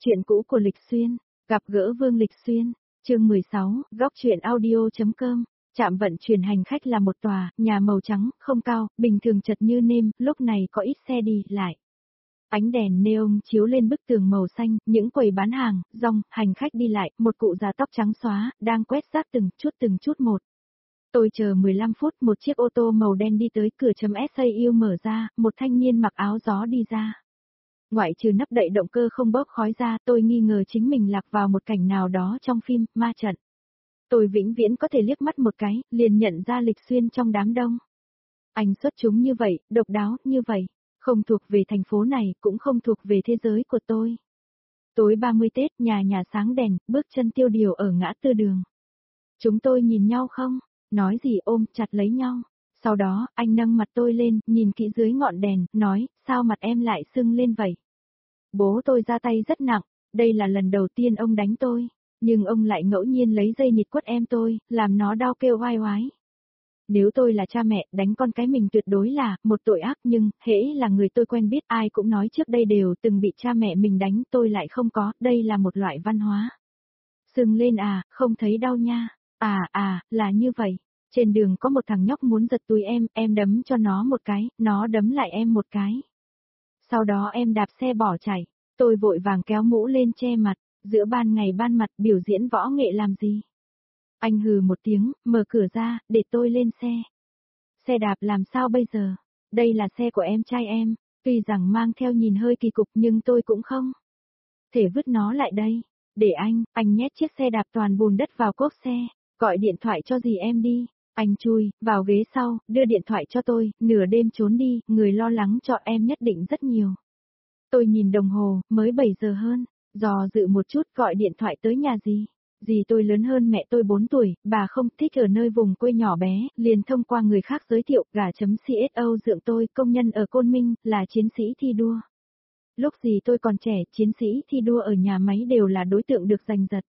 Chuyện cũ của Lịch Xuyên, gặp gỡ Vương Lịch Xuyên, chương 16, góc truyện audio.com. Trạm vận chuyển hành khách là một tòa nhà màu trắng, không cao, bình thường chật như nêm, lúc này có ít xe đi lại. Ánh đèn neon chiếu lên bức tường màu xanh, những quầy bán hàng, rong, hành khách đi lại, một cụ già tóc trắng xóa, đang quét rác từng chút một. Tôi chờ 15 phút, một chiếc ô tô màu đen đi tới, cửa chấm SAU mở ra, một thanh niên mặc áo gió đi ra. Ngoại trừ nắp đậy động cơ không bốc khói ra, tôi nghi ngờ chính mình lạc vào một cảnh nào đó trong phim ma trận. Tôi vĩnh viễn có thể liếc mắt một cái, liền nhận ra Lịch Xuyên trong đám đông. Anh xuất chúng như vậy, độc đáo như vậy, không thuộc về thành phố này, cũng không thuộc về thế giới của tôi. Tối 30 Tết, nhà sáng đèn, bước chân tiêu điều ở ngã tư đường. Chúng tôi nhìn nhau không, nói gì ôm chặt lấy nhau. Sau đó, anh nâng mặt tôi lên, nhìn kỹ dưới ngọn đèn, nói, sao mặt em lại sưng lên vậy? Bố tôi ra tay rất nặng, đây là lần đầu tiên ông đánh tôi, nhưng ông lại ngẫu nhiên lấy dây nịt quất em tôi, làm nó đau kêu oai oái. Nếu tôi là cha mẹ, đánh con cái mình tuyệt đối là một tội ác, nhưng hễ là người tôi quen biết ai cũng nói trước đây đều từng bị cha mẹ mình đánh, tôi lại không có, đây là một loại văn hóa. Sưng lên à, không thấy đau nha, là như vậy. Trên đường có một thằng nhóc muốn giật túi em đấm cho nó một cái, nó đấm lại em một cái. Sau đó em đạp xe bỏ chạy, tôi vội vàng kéo mũ lên che mặt, giữa ban ngày ban mặt biểu diễn võ nghệ làm gì. Anh hừ một tiếng, mở cửa ra, để tôi lên xe. Xe đạp làm sao bây giờ? Đây là xe của em trai em, tuy rằng mang theo nhìn hơi kỳ cục nhưng tôi cũng không thể vứt nó lại đây. Để anh nhét chiếc xe đạp toàn bùn đất vào cốp xe, gọi điện thoại cho dì em đi. Anh chui vào ghế sau, đưa điện thoại cho tôi, nửa đêm trốn đi, người lo lắng cho em nhất định rất nhiều. Tôi nhìn đồng hồ, mới 7 giờ hơn, dò dự một chút gọi điện thoại tới nhà dì. Dì tôi lớn hơn mẹ tôi 4 tuổi, bà không thích ở nơi vùng quê nhỏ bé, liền thông qua người khác giới thiệu, gà.cso dượng tôi, công nhân ở Côn Minh, là chiến sĩ thi đua. Lúc dì tôi còn trẻ, chiến sĩ thi đua ở nhà máy đều là đối tượng được giành giật.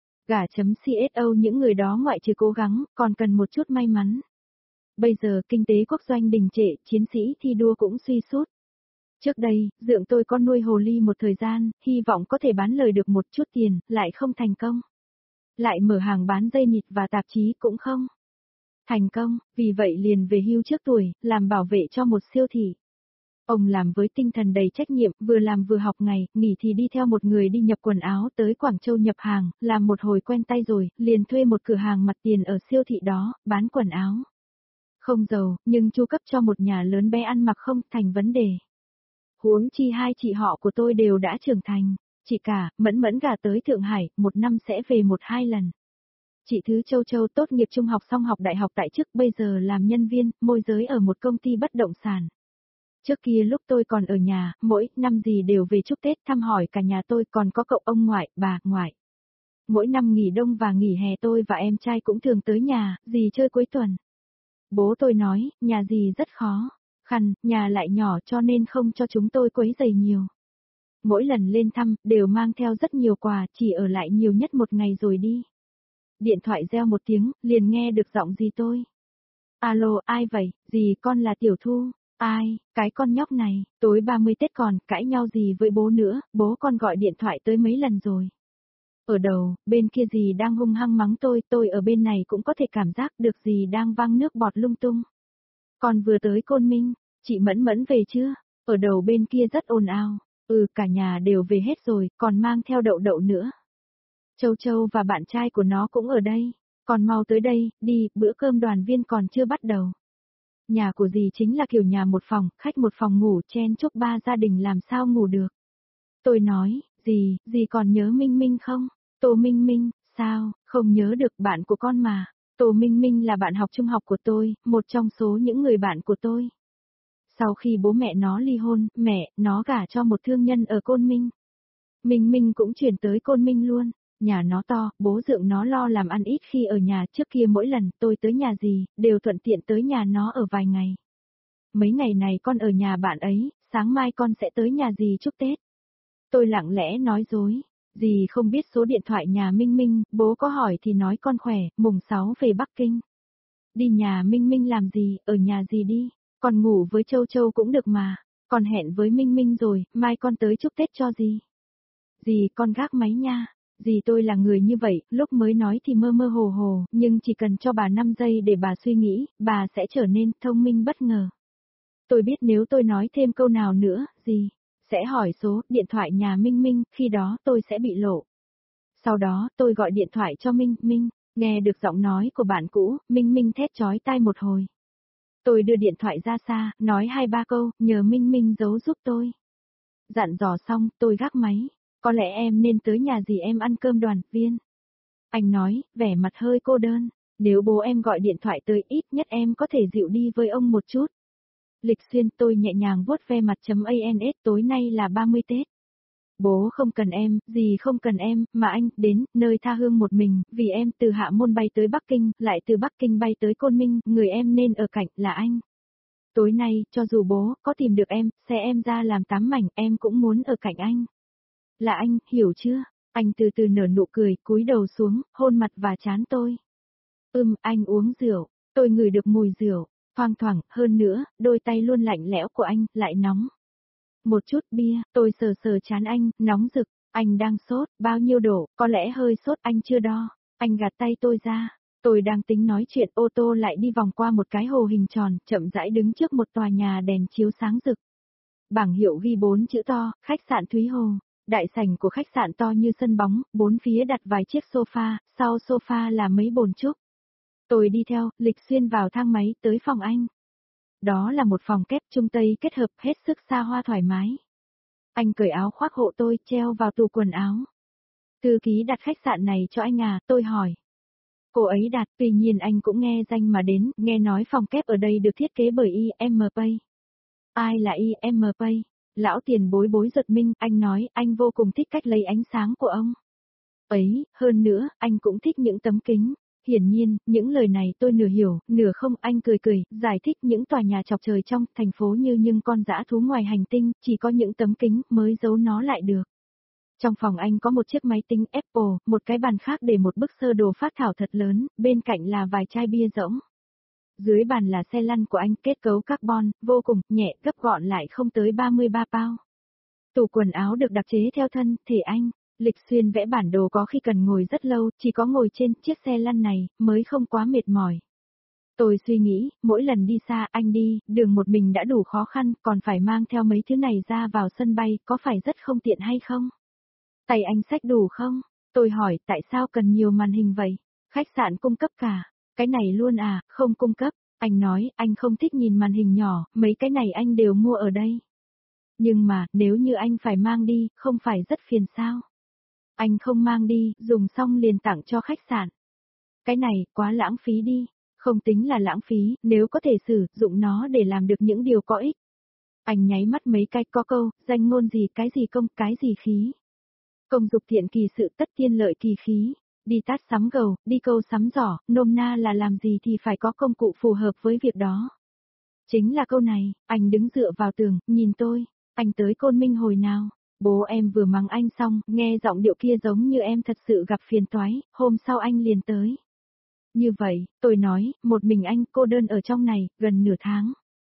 Gà.cso những người đó ngoại trừ cố gắng, còn cần một chút may mắn. Bây giờ kinh tế quốc doanh đình trệ, chiến sĩ thi đua cũng suy sút. Trước đây, dượng tôi có nuôi hồ ly một thời gian, hy vọng có thể bán lời được một chút tiền, lại không thành công. Lại mở hàng bán dây nịt và tạp chí cũng không thành công, vì vậy liền về hưu trước tuổi, làm bảo vệ cho một siêu thị. Ông làm với tinh thần đầy trách nhiệm, vừa làm vừa học ngày, nghỉ thì đi theo một người đi nhập quần áo tới Quảng Châu nhập hàng, làm một hồi quen tay rồi, liền thuê một cửa hàng mặt tiền ở siêu thị đó, bán quần áo. Không giàu, nhưng chu cấp cho một nhà lớn bé ăn mặc không thành vấn đề. Huống chi hai chị họ của tôi đều đã trưởng thành. Chị cả, Mẫn gả tới Thượng Hải, một năm sẽ về 1-2 lần. Chị Thứ Châu tốt nghiệp trung học xong học đại học tại chức, bây giờ làm nhân viên, môi giới ở một công ty bất động sản. Trước kia lúc tôi còn ở nhà, mỗi năm gì đều về chúc Tết thăm hỏi cả nhà tôi, còn có cậu ông ngoại, bà ngoại. Mỗi năm nghỉ đông và nghỉ hè tôi và em trai cũng thường tới nhà, dì chơi cuối tuần. Bố tôi nói, nhà dì rất khó khăn, nhà lại nhỏ cho nên không cho chúng tôi quấy rầy nhiều. Mỗi lần lên thăm, đều mang theo rất nhiều quà, chỉ ở lại nhiều nhất một ngày rồi đi. Điện thoại reo một tiếng, liền nghe được giọng dì tôi. Alo, ai vậy, dì con là Tiểu Thu. Ai, cái con nhóc này, tối 30 Tết còn cãi nhau gì với bố nữa, bố con gọi điện thoại tới mấy lần rồi. Ở đầu, bên kia dì đang hung hăng mắng tôi ở bên này cũng có thể cảm giác được dì đang văng nước bọt lung tung. Con vừa tới Côn Minh, chị Mẫn về chưa? Ở đầu bên kia rất ồn ào. Cả nhà đều về hết rồi, còn mang theo Đậu nữa. Châu và bạn trai của nó cũng ở đây. Còn mau tới đây, đi, bữa cơm đoàn viên còn chưa bắt đầu. Nhà của dì chính là kiểu nhà một phòng, khách một phòng ngủ, chen chúc 3 gia đình làm sao ngủ được. Tôi nói, dì còn nhớ Minh Minh không? Tô Minh Minh, sao, không nhớ được, bạn của con mà. Tô Minh Minh là bạn học trung học của tôi, một trong số những người bạn của tôi. Sau khi bố mẹ nó ly hôn, mẹ nó gả cho một thương nhân ở Côn Minh. Minh cũng chuyển tới Côn Minh luôn. Nhà nó to, bố dượng nó lo làm ăn ít khi ở nhà, trước kia mỗi lần tôi tới nhà dì, đều thuận tiện tới nhà nó ở vài ngày. Mấy ngày này con ở nhà bạn ấy, sáng mai con sẽ tới nhà dì chúc Tết. Tôi lặng lẽ nói dối, dì không biết số điện thoại nhà Minh, bố có hỏi thì nói con khỏe, mùng 6 về Bắc Kinh. Đi nhà Minh làm gì, ở nhà dì đi, con ngủ với Châu cũng được mà, con hẹn với Minh rồi, mai con tới chúc Tết cho dì. Dì con gác máy nha. Dì tôi là người như vậy, lúc mới nói thì mơ mơ hồ hồ, nhưng chỉ cần cho bà 5 giây để bà suy nghĩ, bà sẽ trở nên thông minh bất ngờ. Tôi biết nếu tôi nói thêm câu nào nữa, dì sẽ hỏi số điện thoại nhà Minh Minh, khi đó tôi sẽ bị lộ. Sau đó, tôi gọi điện thoại cho Minh Minh, nghe được giọng nói của bạn cũ, Minh Minh thét chói tai một hồi. Tôi đưa điện thoại ra xa, nói 2-3 câu, nhờ Minh Minh giấu giúp tôi. Dặn dò xong, tôi gác máy. Có lẽ em nên tới nhà dì em ăn cơm đoàn viên. Anh nói, vẻ mặt hơi cô đơn. Nếu bố em gọi điện thoại tới ít nhất em có thể dịu đi với ông một chút. Lịch Xuyên, tôi nhẹ nhàng vuốt ve mặt.ans, tối nay là 30 Tết. Bố không cần em, dì không cần em, mà anh đến nơi tha hương một mình, vì em từ Hạ Môn bay tới Bắc Kinh, lại từ Bắc Kinh bay tới Côn Minh, người em nên ở cạnh là anh. Tối nay, cho dù bố có tìm được em, xe em ra làm 8 mảnh, em cũng muốn ở cạnh anh. Là anh, hiểu chưa? Anh từ từ nở nụ cười, cúi đầu xuống, hôn mặt và trán tôi. Anh uống rượu, tôi ngửi được mùi rượu, thoang thoảng, hơn nữa, đôi tay luôn lạnh lẽo của anh, lại nóng. Một chút bia, tôi sờ sờ trán anh, nóng rực, anh đang sốt, bao nhiêu độ, có lẽ hơi sốt anh chưa đo. Anh gạt tay tôi ra, tôi đang tính nói chuyện, ô tô lại đi vòng qua một cái hồ hình tròn, chậm rãi đứng trước một tòa nhà đèn chiếu sáng rực. Bảng hiệu ghi 4 chữ to, khách sạn Thúy Hồ. Đại sảnh của khách sạn to như sân bóng, bốn phía đặt vài chiếc sofa, sau sofa là mấy bồn trúc. Tôi đi theo, Lịch Xuyên vào thang máy tới phòng anh. Đó là một phòng kép Trung Tây kết hợp hết sức xa hoa thoải mái. Anh cởi áo khoác hộ tôi, treo vào tủ quần áo. Thư ký đặt khách sạn này cho anh à, tôi hỏi. Cô ấy đặt, tuy nhiên anh cũng nghe danh mà đến, nghe nói phòng kép ở đây được thiết kế bởi IMPay. Ai là IMPay? Lão tiền bối giật mình, anh nói, anh vô cùng thích cách lấy ánh sáng của ông. Ấy, hơn nữa, anh cũng thích những tấm kính. Hiển nhiên, những lời này tôi nửa hiểu, nửa không, anh cười cười, giải thích những tòa nhà chọc trời trong thành phố như những con dã thú ngoài hành tinh, chỉ có những tấm kính mới giấu nó lại được. Trong phòng anh có một chiếc máy tính Apple, một cái bàn khác để một bức sơ đồ phác thảo thật lớn, bên cạnh là vài chai bia rỗng. Dưới bàn là xe lăn của anh, kết cấu carbon, vô cùng nhẹ, gấp gọn lại không tới 33 pound. Tủ quần áo được đặc chế theo thân thể anh. Lịch Xuyên vẽ bản đồ có khi cần ngồi rất lâu, chỉ có ngồi trên chiếc xe lăn này, mới không quá mệt mỏi. Tôi suy nghĩ, mỗi lần đi xa anh đi, đường một mình đã đủ khó khăn, còn phải mang theo mấy thứ này ra vào sân bay, có phải rất không tiện hay không? Tay anh xách đủ không? Tôi hỏi, tại sao cần nhiều màn hình vậy? Khách sạn cung cấp cả. Cái này luôn à, không cung cấp. Anh nói, anh không thích nhìn màn hình nhỏ, mấy cái này anh đều mua ở đây. Nhưng mà, nếu như anh phải mang đi, không phải rất phiền sao? Anh không mang đi, dùng xong liền tặng cho khách sạn. Cái này, quá lãng phí đi. Không tính là lãng phí, nếu có thể sử dụng nó để làm được những điều có ích. Anh nháy mắt mấy cái có câu, danh ngôn gì cái gì công, cái gì khí. Công dục thiện kỳ sự tất tiên lợi kỳ khí. Đi tát sắm gầu, đi câu sắm giỏ, nôm na là làm gì thì phải có công cụ phù hợp với việc đó. Chính là câu này, anh đứng dựa vào tường, nhìn tôi. Anh tới Côn Minh hồi nào? Bố em vừa mắng anh xong, nghe giọng điệu kia giống như em thật sự gặp phiền toái, hôm sau anh liền tới. Như vậy, tôi nói, một mình anh cô đơn ở trong này, gần nửa tháng.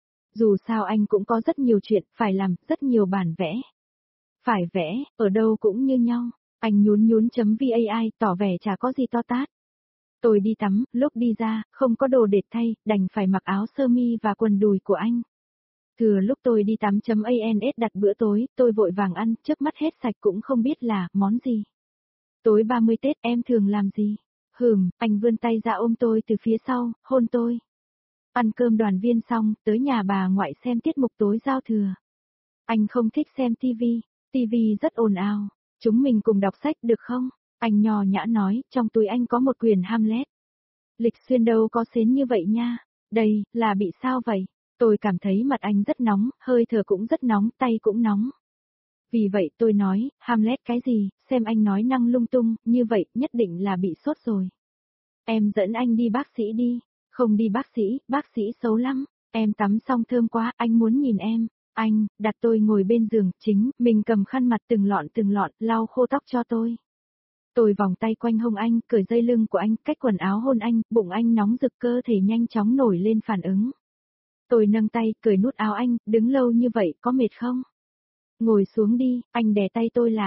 Dù sao anh cũng có rất nhiều chuyện, phải làm, rất nhiều bản vẽ. Phải vẽ, ở đâu cũng như nhau. Anh nhún.vai, tỏ vẻ chả có gì to tát. Tôi đi tắm, lúc đi ra, không có đồ để thay, đành phải mặc áo sơ mi và quần đùi của anh. Thừa lúc tôi đi tắm.ans đặt bữa tối, tôi vội vàng ăn, chớp mắt hết sạch cũng không biết là, món gì. Tối 30 Tết em thường làm gì? Anh vươn tay ra ôm tôi từ phía sau, hôn tôi. Ăn cơm đoàn viên xong, tới nhà bà ngoại xem tiết mục tối giao thừa. Anh không thích xem tivi rất ồn ào. Chúng mình cùng đọc sách được không? Anh nhò nhã nói, trong túi anh có một quyển Hamlet. Lịch Xuyên đâu có xến như vậy nha. Đây, là bị sao vậy? Tôi cảm thấy mặt anh rất nóng, hơi thở cũng rất nóng, tay cũng nóng. Vì vậy tôi nói, Hamlet cái gì, xem anh nói năng lung tung, như vậy, nhất định là bị sốt rồi. Em dẫn anh đi bác sĩ đi. Không đi bác sĩ xấu lắm. Em tắm xong thơm quá, anh muốn nhìn em. Anh, đặt tôi ngồi bên giường, chính, mình cầm khăn mặt từng lọn, lau khô tóc cho tôi. Tôi vòng tay quanh hông anh, cởi dây lưng của anh, cách quần áo hôn anh, bụng anh nóng rực cơ thể nhanh chóng nổi lên phản ứng. Tôi nâng tay, cởi nút áo anh, đứng lâu như vậy, có mệt không? Ngồi xuống đi, anh đè tay tôi lại.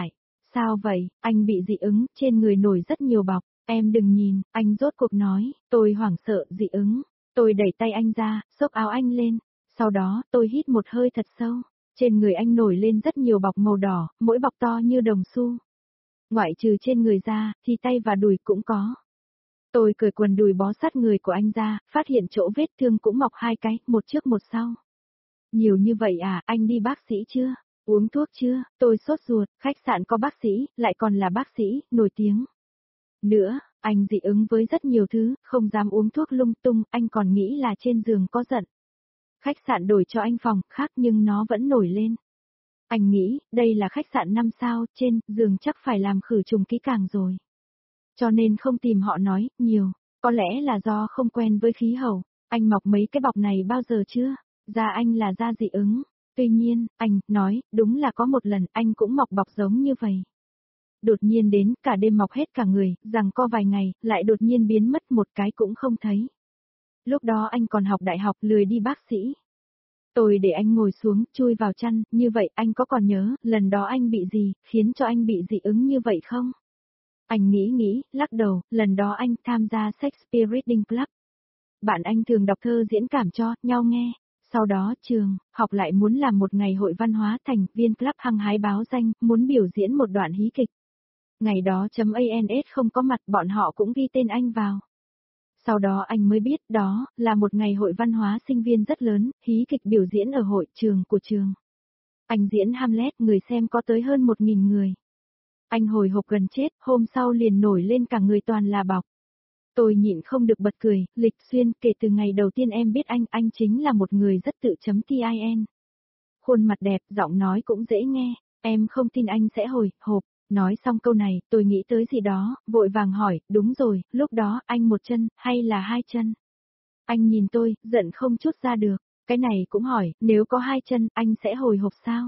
Sao vậy, anh bị dị ứng, trên người nổi rất nhiều bọc, em đừng nhìn, anh rốt cuộc nói, tôi hoảng sợ, dị ứng. Tôi đẩy tay anh ra, xốc áo anh lên, sau đó tôi hít một hơi thật sâu, trên người anh nổi lên rất nhiều bọc màu đỏ, mỗi bọc to như đồng xu. Ngoại trừ trên người ra, thì tay và đùi cũng có. Tôi cởi quần đùi bó sát người của anh ra, phát hiện chỗ vết thương cũng mọc 2 cái, một trước một sau. Nhiều như vậy à, anh đi bác sĩ chưa? Uống thuốc chưa? Tôi sốt ruột, khách sạn có bác sĩ, lại còn là bác sĩ, nổi tiếng. Nữa, anh dị ứng với rất nhiều thứ, không dám uống thuốc lung tung, anh còn nghĩ là trên giường có giận. Khách sạn đổi cho anh phòng khác nhưng nó vẫn nổi lên. Anh nghĩ, đây là khách sạn 5 sao, trên giường chắc phải làm khử trùng kỹ càng rồi. Cho nên không tìm họ nói, nhiều, có lẽ là do không quen với khí hậu. Anh mọc mấy cái bọc này bao giờ chưa? Da anh là da dị ứng. Tuy nhiên, anh nói, đúng là có một lần anh cũng mọc bọc giống như vậy. Đột nhiên đến, cả đêm mọc hết cả người, rằng co vài ngày, lại đột nhiên biến mất một cái cũng không thấy. Lúc đó anh còn học đại học lười đi bác sĩ. Tôi để anh ngồi xuống, chui vào chăn, như vậy anh có còn nhớ, lần đó anh bị gì, khiến cho anh bị dị ứng như vậy không? Anh nghĩ, lắc đầu, lần đó anh tham gia Shakespeare Reading Club. Bạn anh thường đọc thơ diễn cảm cho nhau nghe. Sau đó trường, học lại muốn làm một ngày hội văn hóa thành viên club hăng hái báo danh, muốn biểu diễn một đoạn hí kịch. Ngày đó .ans không có mặt, bọn họ cũng ghi tên anh vào. Sau đó anh mới biết đó là một ngày hội văn hóa sinh viên rất lớn, hí kịch biểu diễn ở hội trường của trường. Anh diễn Hamlet, người xem có tới hơn 1.000 người. Anh hồi hộp gần chết, hôm sau liền nổi lên cả người toàn là bọc. Tôi nhịn không được bật cười, Lịch Xuyên, kể từ ngày đầu tiên em biết anh chính là một người rất tự tin. Khuôn mặt đẹp, giọng nói cũng dễ nghe, em không tin anh sẽ hồi hộp. Nói xong câu này, tôi nghĩ tới gì đó, vội vàng hỏi, đúng rồi, lúc đó anh một chân, hay là 2 chân? Anh nhìn tôi, giận không chút ra được, cái này cũng hỏi, nếu có 2 chân, anh sẽ hồi hộp sao?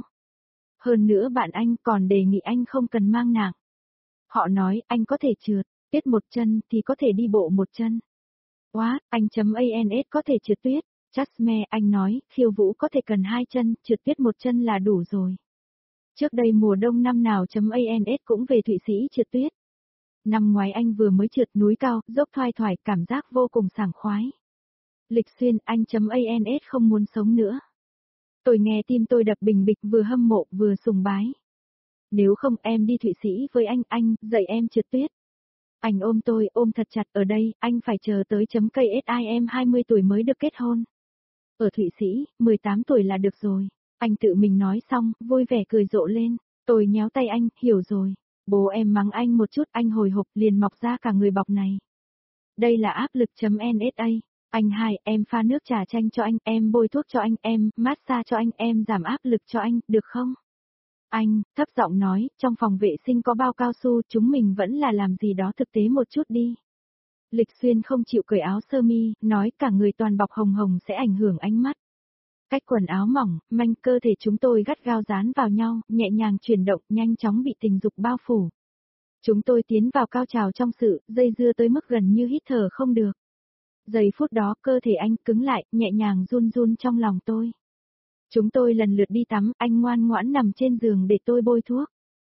Hơn nữa bạn anh còn đề nghị anh không cần mang nặng. Họ nói, anh có thể trượt, tuyết một chân thì có thể đi bộ một chân. What, anh.ans có thể trượt tuyết, Jasmine, anh nói, khiêu vũ có thể cần 2 chân, trượt tuyết một chân là đủ rồi. Trước đây mùa đông năm nào.ans cũng về Thụy Sĩ trượt tuyết. Năm ngoái anh vừa mới trượt núi cao, dốc thoai thoải, cảm giác vô cùng sảng khoái. Lịch Xuyên, anh.ans không muốn sống nữa. Tôi nghe tim tôi đập bình bịch, vừa hâm mộ vừa sùng bái. Nếu không em đi Thụy Sĩ với anh, dạy em trượt tuyết. Anh ôm tôi, ôm thật chặt, ở đây, anh phải chờ tới KSIM 20 tuổi mới được kết hôn. Ở Thụy Sĩ, 18 tuổi là được rồi. Anh tự mình nói xong, vui vẻ cười rộ lên. Tôi nhéo tay anh, hiểu rồi. Bố em mắng anh một chút, anh hồi hộp liền mọc ra cả người bọc này. Đây là áp lực.NSA. Anh hai, em pha nước trà chanh cho anh, em bôi thuốc cho anh, em massage cho anh, em giảm áp lực cho anh, được không? Anh, thấp giọng nói, trong phòng vệ sinh có bao cao su, chúng mình vẫn là làm gì đó thực tế một chút đi. Lịch Xuyên không chịu cởi áo sơ mi, nói cả người toàn bọc hồng hồng sẽ ảnh hưởng ánh mắt. Cách quần áo mỏng, manh cơ thể chúng tôi gắt gao dán vào nhau, nhẹ nhàng chuyển động, nhanh chóng bị tình dục bao phủ. Chúng tôi tiến vào cao trào trong sự, dây dưa tới mức gần như hít thở không được. Giây phút đó cơ thể anh cứng lại, nhẹ nhàng run run trong lòng tôi. Chúng tôi lần lượt đi tắm, anh ngoan ngoãn nằm trên giường để tôi bôi thuốc.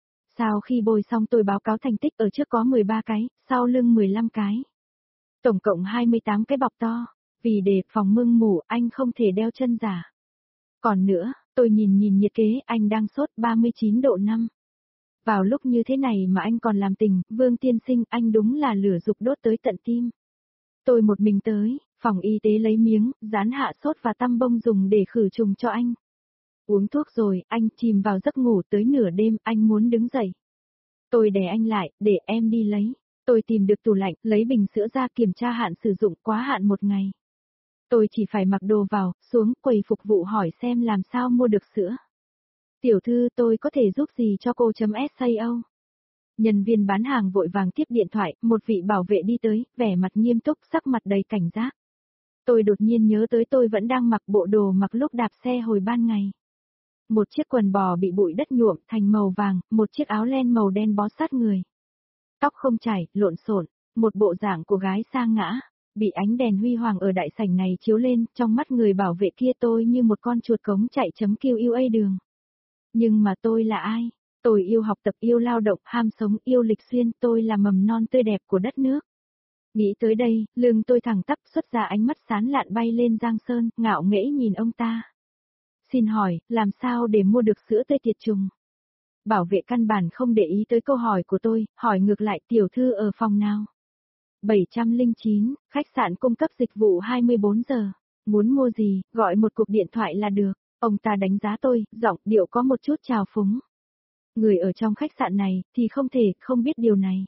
Sau khi bôi xong tôi báo cáo thành tích, ở trước có 13 cái, sau lưng 15 cái. Tổng cộng 28 cái bọc to, vì để phòng mưng mủ anh không thể đeo chân giả. Còn nữa, tôi nhìn nhiệt kế, anh đang sốt 39 độ 5. Vào lúc như thế này mà anh còn làm tình, Vương tiên sinh, anh đúng là lửa dục đốt tới tận tim. Tôi một mình tới, phòng y tế lấy miếng, dán hạ sốt và tăm bông dùng để khử trùng cho anh. Uống thuốc rồi, anh chìm vào giấc ngủ, tới nửa đêm, anh muốn đứng dậy. Tôi đè anh lại, để em đi lấy. Tôi tìm được tủ lạnh, lấy bình sữa ra kiểm tra hạn sử dụng, quá hạn 1 ngày. Tôi chỉ phải mặc đồ vào, xuống quầy phục vụ hỏi xem làm sao mua được sữa. Tiểu thư, tôi có thể giúp gì cho cô.sao? Nhân viên bán hàng vội vàng tiếp điện thoại, một vị bảo vệ đi tới, vẻ mặt nghiêm túc, sắc mặt đầy cảnh giác. Tôi đột nhiên nhớ tới tôi vẫn đang mặc bộ đồ mặc lúc đạp xe hồi ban ngày. Một chiếc quần bò bị bụi đất nhuộm thành màu vàng, một chiếc áo len màu đen bó sát người. Tóc không chải, lộn xộn, một bộ dạng của gái sa ngã, bị ánh đèn huy hoàng ở đại sảnh này chiếu lên, trong mắt người bảo vệ kia tôi như một con chuột cống chạy QA đường. Nhưng mà tôi là ai? Tôi yêu học tập, yêu lao động, ham sống, yêu Lịch Xuyên, tôi là mầm non tươi đẹp của đất nước. Nghĩ tới đây, lưng tôi thẳng tắp xuất ra ánh mắt sán lạn bay lên Giang Sơn, ngạo nghễ nhìn ông ta. Xin hỏi, làm sao để mua được sữa tươi tiệt trùng? Bảo vệ căn bản không để ý tới câu hỏi của tôi, hỏi ngược lại tiểu thư ở phòng nào? 709, khách sạn cung cấp dịch vụ 24 giờ. Muốn mua gì, gọi một cuộc điện thoại là được. Ông ta đánh giá tôi, giọng điệu có một chút trào phúng. Người ở trong khách sạn này, thì không thể không biết điều này.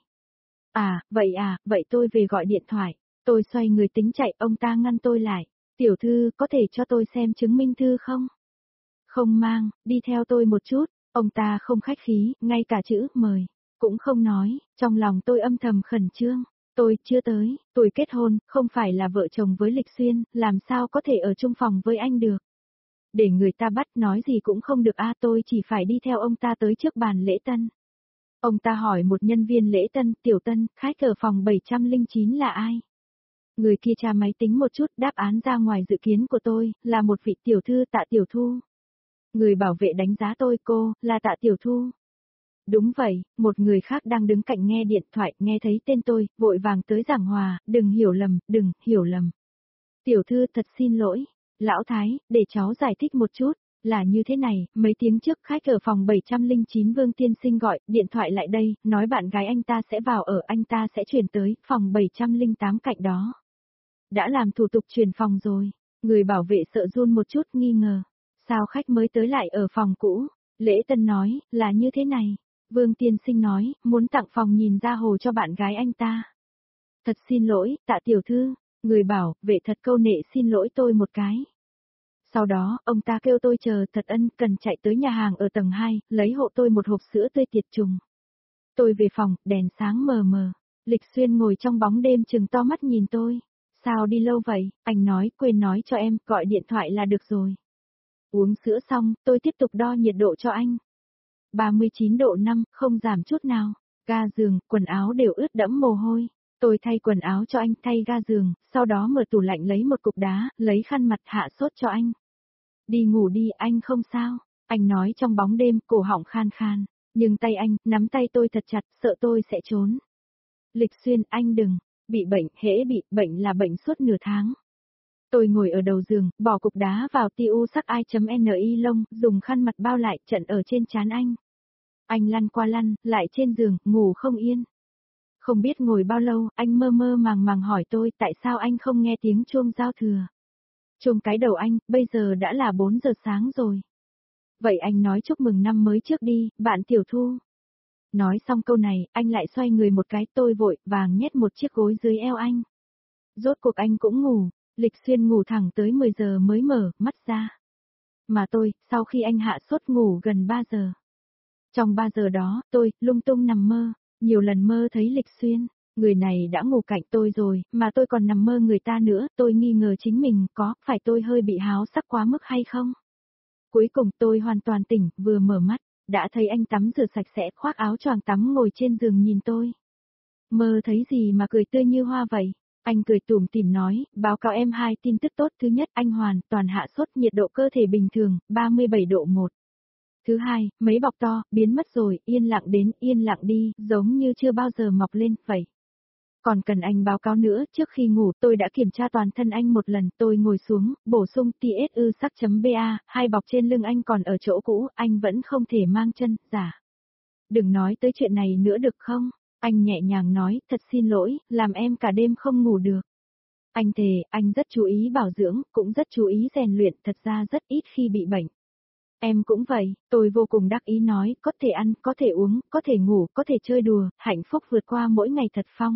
Vậy tôi về gọi điện thoại. Tôi xoay người tính chạy, ông ta ngăn tôi lại. Tiểu thư, có thể cho tôi xem chứng minh thư không? Không mang, đi theo tôi một chút. Ông ta không khách khí, ngay cả chữ mời cũng không nói, trong lòng tôi âm thầm khẩn trương. Tôi chưa tới, tuổi kết hôn, không phải là vợ chồng với Lịch Xuyên, làm sao có thể ở chung phòng với anh được. Để người ta bắt nói gì cũng không được tôi chỉ phải đi theo ông ta tới trước bàn lễ tân. Ông ta hỏi một nhân viên lễ tân, tiểu tân, khách ở phòng 709 là ai? Người kia tra máy tính một chút, đáp án ra ngoài dự kiến của tôi, là một vị tiểu thư Tạ Tiểu Thu. Người bảo vệ đánh giá tôi, cô, là Tạ Tiểu Thu. Đúng vậy, một người khác đang đứng cạnh nghe điện thoại, nghe thấy tên tôi, vội vàng tới giảng hòa, đừng hiểu lầm. Tiểu thư thật xin lỗi, lão Thái, để cháu giải thích một chút, là như thế này, mấy tiếng trước khách ở phòng 709 Vương Tiên Sinh gọi, điện thoại lại đây, nói bạn gái anh ta sẽ vào ở, anh ta sẽ chuyển tới, phòng 708 cạnh đó. Đã làm thủ tục chuyển phòng rồi, người bảo vệ sợ run một chút nghi ngờ, sao khách mới tới lại ở phòng cũ, lễ tân nói, là như thế này. Vương Tiên Sinh nói, muốn tặng phòng nhìn ra hồ cho bạn gái anh ta. Thật xin lỗi, Tạ tiểu thư, người bảo, vệ thật câu nệ xin lỗi tôi một cái. Sau đó, ông ta kêu tôi chờ thật ân cần chạy tới nhà hàng ở tầng 2, lấy hộ tôi một hộp sữa tươi tiệt trùng. Tôi về phòng, đèn sáng mờ mờ. Lịch Xuyên ngồi trong bóng đêm trừng to mắt nhìn tôi. Sao đi lâu vậy, anh nói, quên nói cho em, gọi điện thoại là được rồi. Uống sữa xong, tôi tiếp tục đo nhiệt độ cho anh. 39 độ 5, không giảm chút nào. Ga giường, quần áo đều ướt đẫm mồ hôi. Tôi thay quần áo cho anh, thay ga giường, sau đó mở tủ lạnh lấy một cục đá, lấy khăn mặt hạ sốt cho anh. Đi ngủ đi, anh không sao. Anh nói trong bóng đêm, cổ họng khan khan. Nhưng tay anh, nắm tay tôi thật chặt, sợ tôi sẽ trốn. Lịch Xuyên, anh đừng. Bị bệnh, hễ bị, bệnh là bệnh suốt nửa tháng. Tôi ngồi ở đầu giường, bỏ cục đá vào tiu sắc i.ni lông, dùng khăn mặt bao lại, trận ở trên trán anh. Anh lăn qua lăn, lại trên giường, ngủ không yên. Không biết ngồi bao lâu, anh mơ mơ màng màng hỏi tôi tại sao anh không nghe tiếng chuông giao thừa. Chuông cái đầu anh, bây giờ đã là 4 giờ sáng rồi. Vậy anh nói chúc mừng năm mới trước đi, bạn Tiểu Thu. Nói xong câu này, anh lại xoay người một cái, tôi vội vàng nhét một chiếc gối dưới eo anh. Rốt cuộc anh cũng ngủ, Lịch Xuyên ngủ thẳng tới 10 giờ mới mở mắt ra. Mà tôi, sau khi anh hạ sốt ngủ gần 3 giờ. Trong 3 giờ đó, tôi, lung tung nằm mơ, nhiều lần mơ thấy Lịch Xuyên, người này đã ngủ cạnh tôi rồi, mà tôi còn nằm mơ người ta nữa, tôi nghi ngờ chính mình, phải tôi hơi bị háo sắc quá mức hay không? Cuối cùng tôi hoàn toàn tỉnh, vừa mở mắt, đã thấy anh tắm rửa sạch sẽ, khoác áo choàng tắm ngồi trên giường nhìn tôi. Mơ thấy gì mà cười tươi như hoa vậy? Anh cười tủm tỉm nói, báo cáo em 2 tin tức tốt, thứ nhất anh hoàn toàn hạ sốt, nhiệt độ cơ thể bình thường, 37 độ 1. Thứ hai, mấy bọc to, biến mất rồi, yên lặng đến, yên lặng đi, giống như chưa bao giờ mọc lên, vậy. Còn cần anh báo cáo nữa, trước khi ngủ tôi đã kiểm tra toàn thân anh một lần, tôi ngồi xuống, bổ sung TSU sắc.ba, 2 bọc trên lưng anh còn ở chỗ cũ, anh vẫn không thể mang chân, giả. Đừng nói tới chuyện này nữa được không? Anh nhẹ nhàng nói, thật xin lỗi, làm em cả đêm không ngủ được. Anh thề, anh rất chú ý bảo dưỡng, cũng rất chú ý rèn luyện, thật ra rất ít khi bị bệnh. Em cũng vậy, tôi vô cùng đắc ý nói, có thể ăn, có thể uống, có thể ngủ, có thể chơi đùa, hạnh phúc vượt qua mỗi ngày thật phong.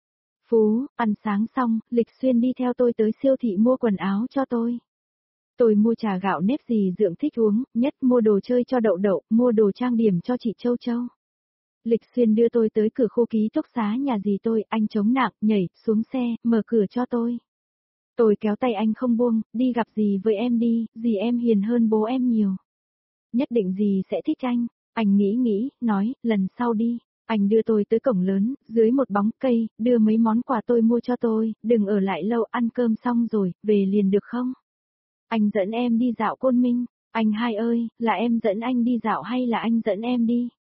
Phú, ăn sáng xong, Lịch Xuyên đi theo tôi tới siêu thị mua quần áo cho tôi. Tôi mua trà gạo nếp gì Dượng thích uống, nhất mua đồ chơi cho Đậu Đậu, mua đồ trang điểm cho chị Châu Châu. Lịch Xuyên đưa tôi tới cửa khu ký túc xá nhà dì tôi, anh chống nặng, nhảy, xuống xe, mở cửa cho tôi. Tôi kéo tay anh không buông, đi gặp dì với em đi, dì em hiền hơn bố em nhiều. Nhất định dì sẽ thích anh nghĩ, nói, lần sau đi. Anh đưa tôi tới cổng lớn, dưới một bóng cây, đưa mấy món quà tôi mua cho tôi, đừng ở lại lâu, ăn cơm xong rồi, về liền được không? Anh dẫn em đi dạo Côn Minh. Anh hai ơi, là em dẫn anh đi dạo hay là anh dẫn em đi?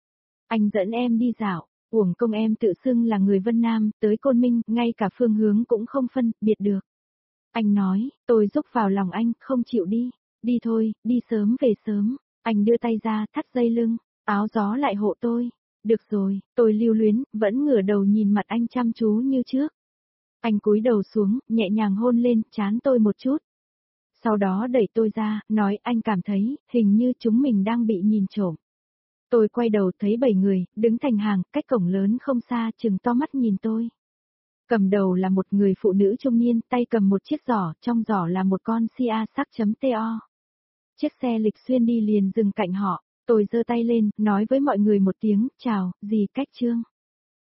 Anh dẫn em đi dạo, uổng công em tự xưng là người Vân Nam, tới Côn Minh, ngay cả phương hướng cũng không phân biệt được. Anh nói, tôi rúc vào lòng anh, không chịu đi. Đi thôi, đi sớm về sớm. Anh đưa tay ra, thắt dây lưng, áo gió lại hộ tôi. Được rồi, tôi lưu luyến, vẫn ngửa đầu nhìn mặt anh chăm chú như trước. Anh cúi đầu xuống, nhẹ nhàng hôn lên trán tôi một chút. Sau đó đẩy tôi ra, nói anh cảm thấy, hình như chúng mình đang bị nhìn trộm. Tôi quay đầu thấy 7 người, đứng thành hàng, cách cổng lớn không xa, trừng to mắt nhìn tôi. Cầm đầu là một người phụ nữ trung niên, tay cầm một chiếc giỏ, trong giỏ là một con Sia sắc.to. Chiếc xe lịch xuyên đi liền dừng cạnh họ, tôi giơ tay lên, nói với mọi người một tiếng, chào, dì Cách Trương.